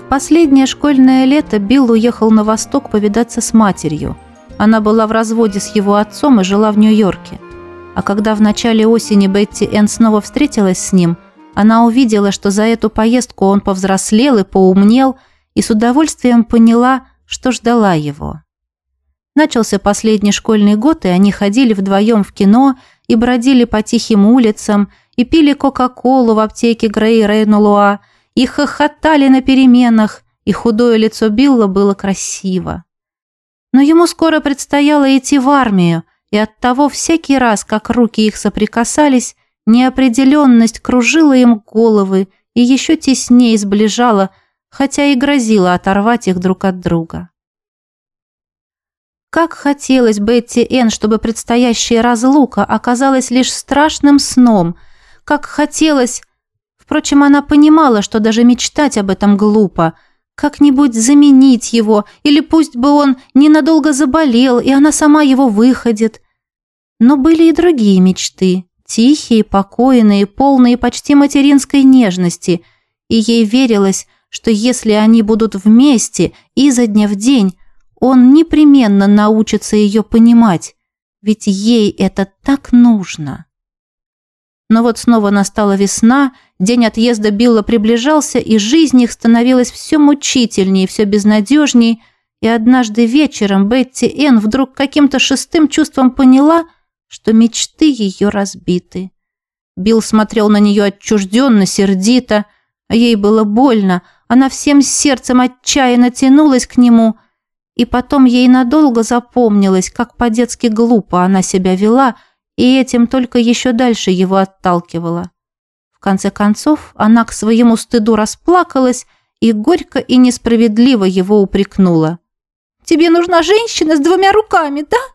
В последнее школьное лето Билл уехал на восток повидаться с матерью. Она была в разводе с его отцом и жила в Нью-Йорке. А когда в начале осени Бетти Энн снова встретилась с ним, она увидела, что за эту поездку он повзрослел и поумнел, и с удовольствием поняла, что ждала его. Начался последний школьный год, и они ходили вдвоем в кино, и бродили по тихим улицам, и пили кока-колу в аптеке Грей Рейнулуа, и хохотали на переменах, и худое лицо Билла было красиво. Но ему скоро предстояло идти в армию, и оттого всякий раз, как руки их соприкасались, неопределенность кружила им головы и еще теснее сближала, хотя и грозила оторвать их друг от друга. Как хотелось Бетти Энн, чтобы предстоящая разлука оказалась лишь страшным сном, как хотелось... Впрочем, она понимала, что даже мечтать об этом глупо, как-нибудь заменить его, или пусть бы он ненадолго заболел, и она сама его выходит. Но были и другие мечты, тихие, покойные, полные почти материнской нежности, и ей верилось, что если они будут вместе изо дня в день, он непременно научится ее понимать, ведь ей это так нужно. Но вот снова настала весна, день отъезда Билла приближался, и жизнь их становилась все мучительнее, все безнадежнее, и однажды вечером Бетти Энн вдруг каким-то шестым чувством поняла, что мечты ее разбиты. Билл смотрел на нее отчужденно, сердито, а ей было больно, она всем сердцем отчаянно тянулась к нему, и потом ей надолго запомнилось, как по-детски глупо она себя вела, и этим только еще дальше его отталкивала. В конце концов, она к своему стыду расплакалась и горько и несправедливо его упрекнула. «Тебе нужна женщина с двумя руками, да?»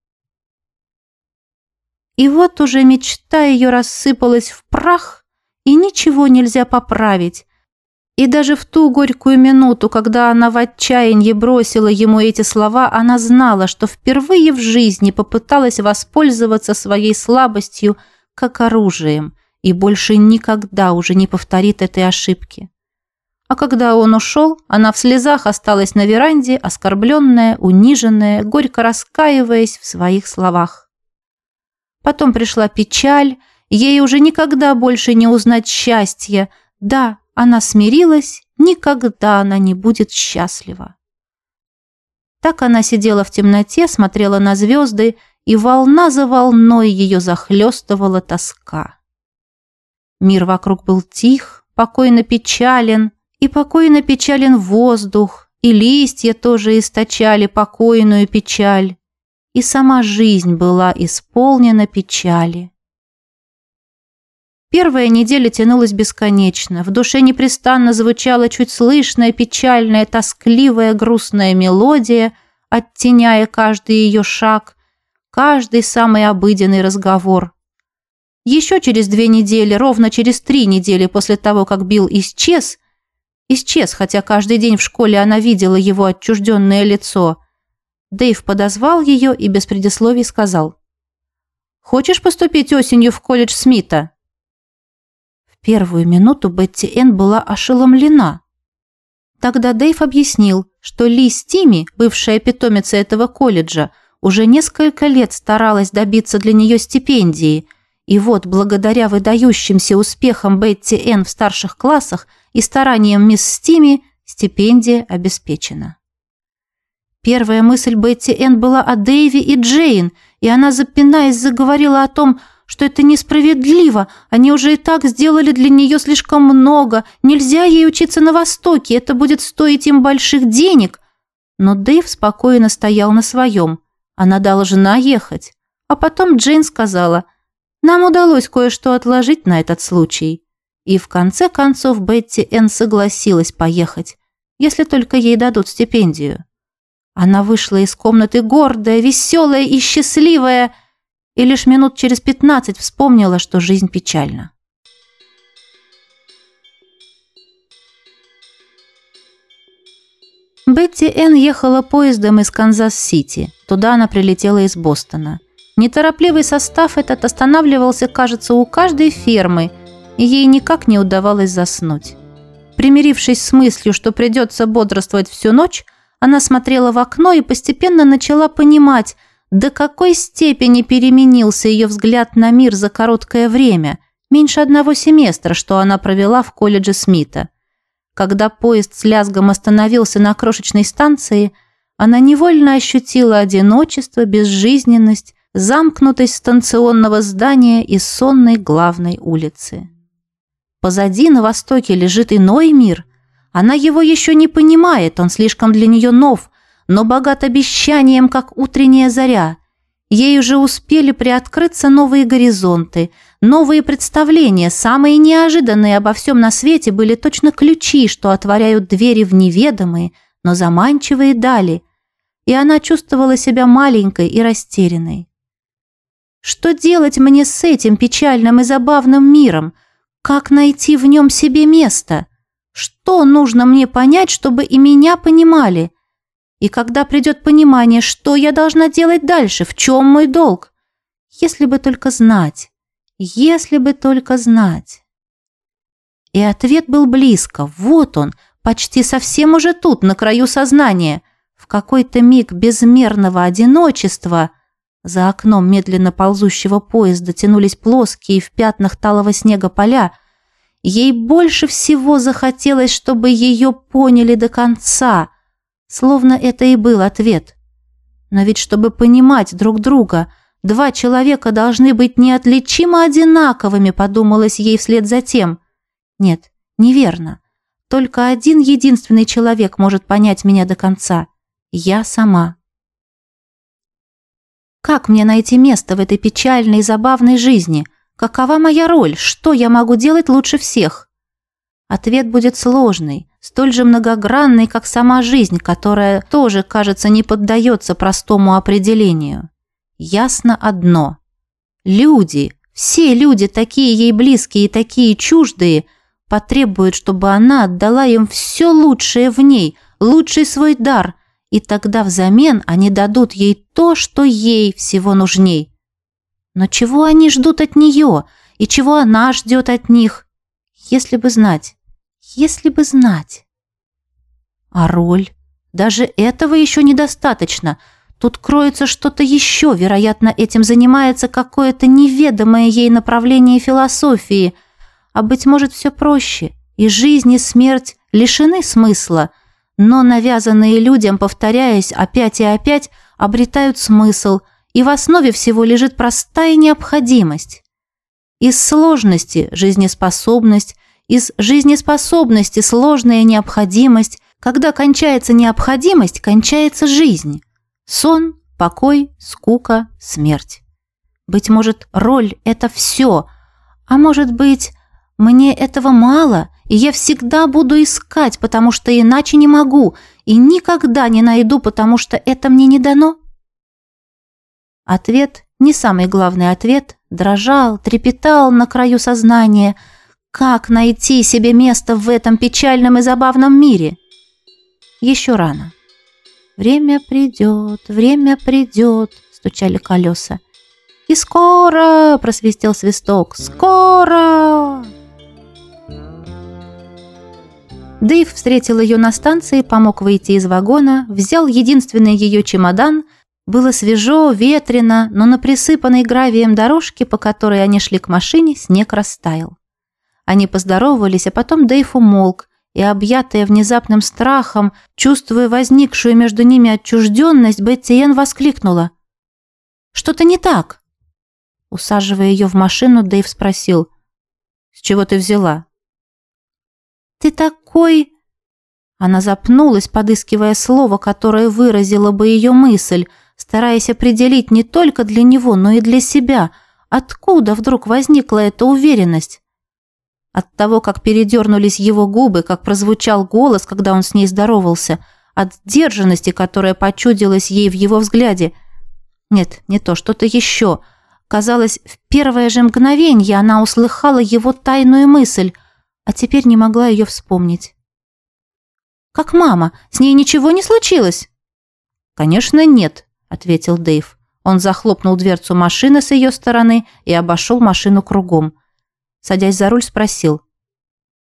И вот уже мечта ее рассыпалась в прах, и ничего нельзя поправить. И даже в ту горькую минуту, когда она в отчаянии бросила ему эти слова, она знала, что впервые в жизни попыталась воспользоваться своей слабостью как оружием и больше никогда уже не повторит этой ошибки. А когда он ушел, она в слезах осталась на веранде, оскорбленная, униженная, горько раскаиваясь в своих словах. Потом пришла печаль, ей уже никогда больше не узнать счастья. Да, она смирилась, никогда она не будет счастлива. Так она сидела в темноте, смотрела на звезды, и волна за волной ее захлестывала тоска. Мир вокруг был тих, покойно печален, и покойно печален воздух, и листья тоже источали покойную печаль, и сама жизнь была исполнена печали. Первая неделя тянулась бесконечно, в душе непрестанно звучала чуть слышная, печальная, тоскливая, грустная мелодия, оттеняя каждый ее шаг, каждый самый обыденный разговор. Еще через 2 недели, ровно через 3 недели после того, как Билл исчез, хотя каждый день в школе она видела его отчужденное лицо, Дэйв подозвал ее и без предисловий сказал: «Хочешь поступить осенью в колледж Смита?» В первую минуту Бетти Энн была ошеломлена. Тогда Дэйв объяснил, что Ли Стими, бывшая питомица этого колледжа, уже несколько лет старалась добиться для нее стипендии, и вот благодаря выдающимся успехам Бетти Энн в старших классах и стараниям мисс Стими стипендия обеспечена. Первая мысль Бетти Энн была о Дэйве и Джейн, и она, запинаясь, заговорила о том, что это несправедливо, они уже и так сделали для нее слишком много, нельзя ей учиться на Востоке, это будет стоить им больших денег. Но Дэйв спокойно стоял на своем, она должна ехать. А потом Джейн сказала: «Нам удалось кое-что отложить на этот случай». И в конце концов Бетти Энн согласилась поехать, если только ей дадут стипендию. Она вышла из комнаты гордая, веселая и счастливая, и лишь минут через 15 вспомнила, что жизнь печальна. Бетти Энн ехала поездом из Канзас-Сити. Туда она прилетела из Бостона. Неторопливый состав этот останавливался, кажется, у каждой фермы, и ей никак не удавалось заснуть. Примирившись с мыслью, что придется бодрствовать всю ночь, она смотрела в окно и постепенно начала понимать, до какой степени переменился ее взгляд на мир за короткое время, меньше 1 семестра, что она провела в колледже Смита. Когда поезд с лязгом остановился на крошечной станции, она невольно ощутила одиночество, безжизненность, замкнутость станционного здания и сонной главной улицы. Позади на востоке лежит иной мир. Она его еще не понимает, он слишком для нее нов, но богат обещанием, как утренняя заря. Ей уже успели приоткрыться новые горизонты, новые представления, самые неожиданные обо всем на свете были точно ключи, что отворяют двери в неведомые, но заманчивые дали, и она чувствовала себя маленькой и растерянной. Что делать мне с этим печальным и забавным миром? Как найти в нем себе место? Что нужно мне понять, чтобы и меня понимали? И когда придет понимание, что я должна делать дальше, в чем мой долг? Если бы только знать, если бы только знать. И ответ был близко, вот он, почти совсем уже тут, на краю сознания. В какой-то миг безмерного одиночества за окном медленно ползущего поезда тянулись плоские в пятнах талого снега поля. Ей больше всего захотелось, чтобы ее поняли до конца, словно это и был ответ. Но ведь чтобы понимать друг друга, 2 человека должны быть неотличимо одинаковыми, подумалось ей вслед за тем. Нет, неверно. Только один единственный человек может понять меня до конца. Я сама. Как мне найти место в этой печальной и забавной жизни? Какова моя роль? Что я могу делать лучше всех? Ответ будет сложный, столь же многогранный, как сама жизнь, которая тоже, кажется, не поддается простому определению. Ясно одно. Люди, все люди, такие ей близкие и такие чуждые, потребуют, чтобы она отдала им все лучшее в ней, лучший свой дар, и тогда взамен они дадут ей то, что ей всего нужней. Но чего они ждут от нее, и чего она ждет от них? Если бы знать, если бы знать. А роль? Даже этого еще недостаточно. Тут кроется что-то еще, вероятно, этим занимается какое-то неведомое ей направление философии. А быть может, все проще, и жизнь, и смерть лишены смысла, но навязанные людям, повторяясь опять и опять, обретают смысл, и в основе всего лежит простая необходимость. Из сложности – жизнеспособность, из жизнеспособности – сложная необходимость. Когда кончается необходимость, кончается жизнь. Сон, покой, скука, смерть. Быть может, роль – это все, а может быть, мне этого мало, и я всегда буду искать, потому что иначе не могу, и никогда не найду, потому что это мне не дано. Ответ, не самый главный ответ, дрожал, трепетал на краю сознания. Как найти себе место в этом печальном и забавном мире? Еще рано. Время придет, стучали колеса. И скоро, просвистел свисток, скоро. Дэйв встретил ее на станции, помог выйти из вагона, взял единственный ее чемодан. Было свежо, ветрено, но на присыпанной гравием дорожке, по которой они шли к машине, снег растаял. Они поздоровались, а потом Дэйв умолк, и, объятая внезапным страхом, чувствуя возникшую между ними отчужденность, Бетти Энн воскликнула. «Что-то не так?» Усаживая ее в машину, Дэйв спросил. «С чего ты взяла?» «Ты такой...» Она запнулась, подыскивая слово, которое выразило бы ее мысль, стараясь определить не только для него, но и для себя, откуда вдруг возникла эта уверенность. От того, как передернулись его губы, как прозвучал голос, когда он с ней здоровался, от сдержанности, которая почудилась ей в его взгляде. Нет, не то, что-то еще. Казалось, в первое же мгновенье она услыхала его тайную мысль, а теперь не могла ее вспомнить. «Как мама? С ней ничего не случилось?» «Конечно, нет», — ответил Дэйв. Он захлопнул дверцу машины с ее стороны и обошел машину кругом. Садясь за руль, спросил.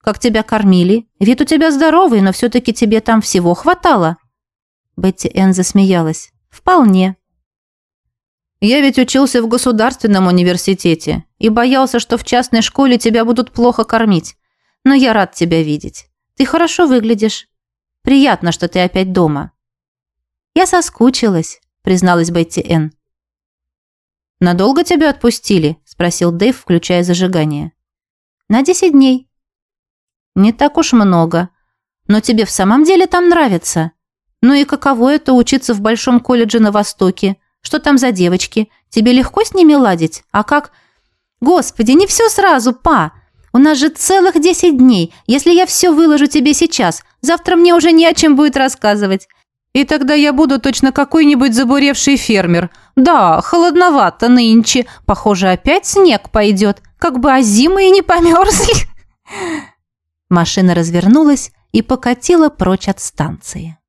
Как тебя кормили? Вид у тебя здоровый, но все-таки тебе там всего хватало». Бетти Энн засмеялась. «Вполне». «Я ведь учился в государственном университете и боялся, что в частной школе тебя будут плохо кормить. Но я рад тебя видеть. Ты хорошо выглядишь. Приятно, что ты опять дома». «Я соскучилась», – призналась Бетти Энн. «Надолго тебя отпустили?» – спросил Дэйв, включая зажигание. «На 10 дней». «Не так уж много. Но тебе в самом деле там нравится? Ну и каково это учиться в большом колледже на Востоке? Что там за девочки? Тебе легко с ними ладить? А как...» «Господи, не все сразу, па! У нас же целых 10 дней. Если я все выложу тебе сейчас, завтра мне уже не о чем будет рассказывать. И тогда я буду точно какой-нибудь забуревший фермер. Да, холодновато нынче. Похоже, опять снег пойдет. Как бы озимы и не померзли». Машина развернулась и покатила прочь от станции.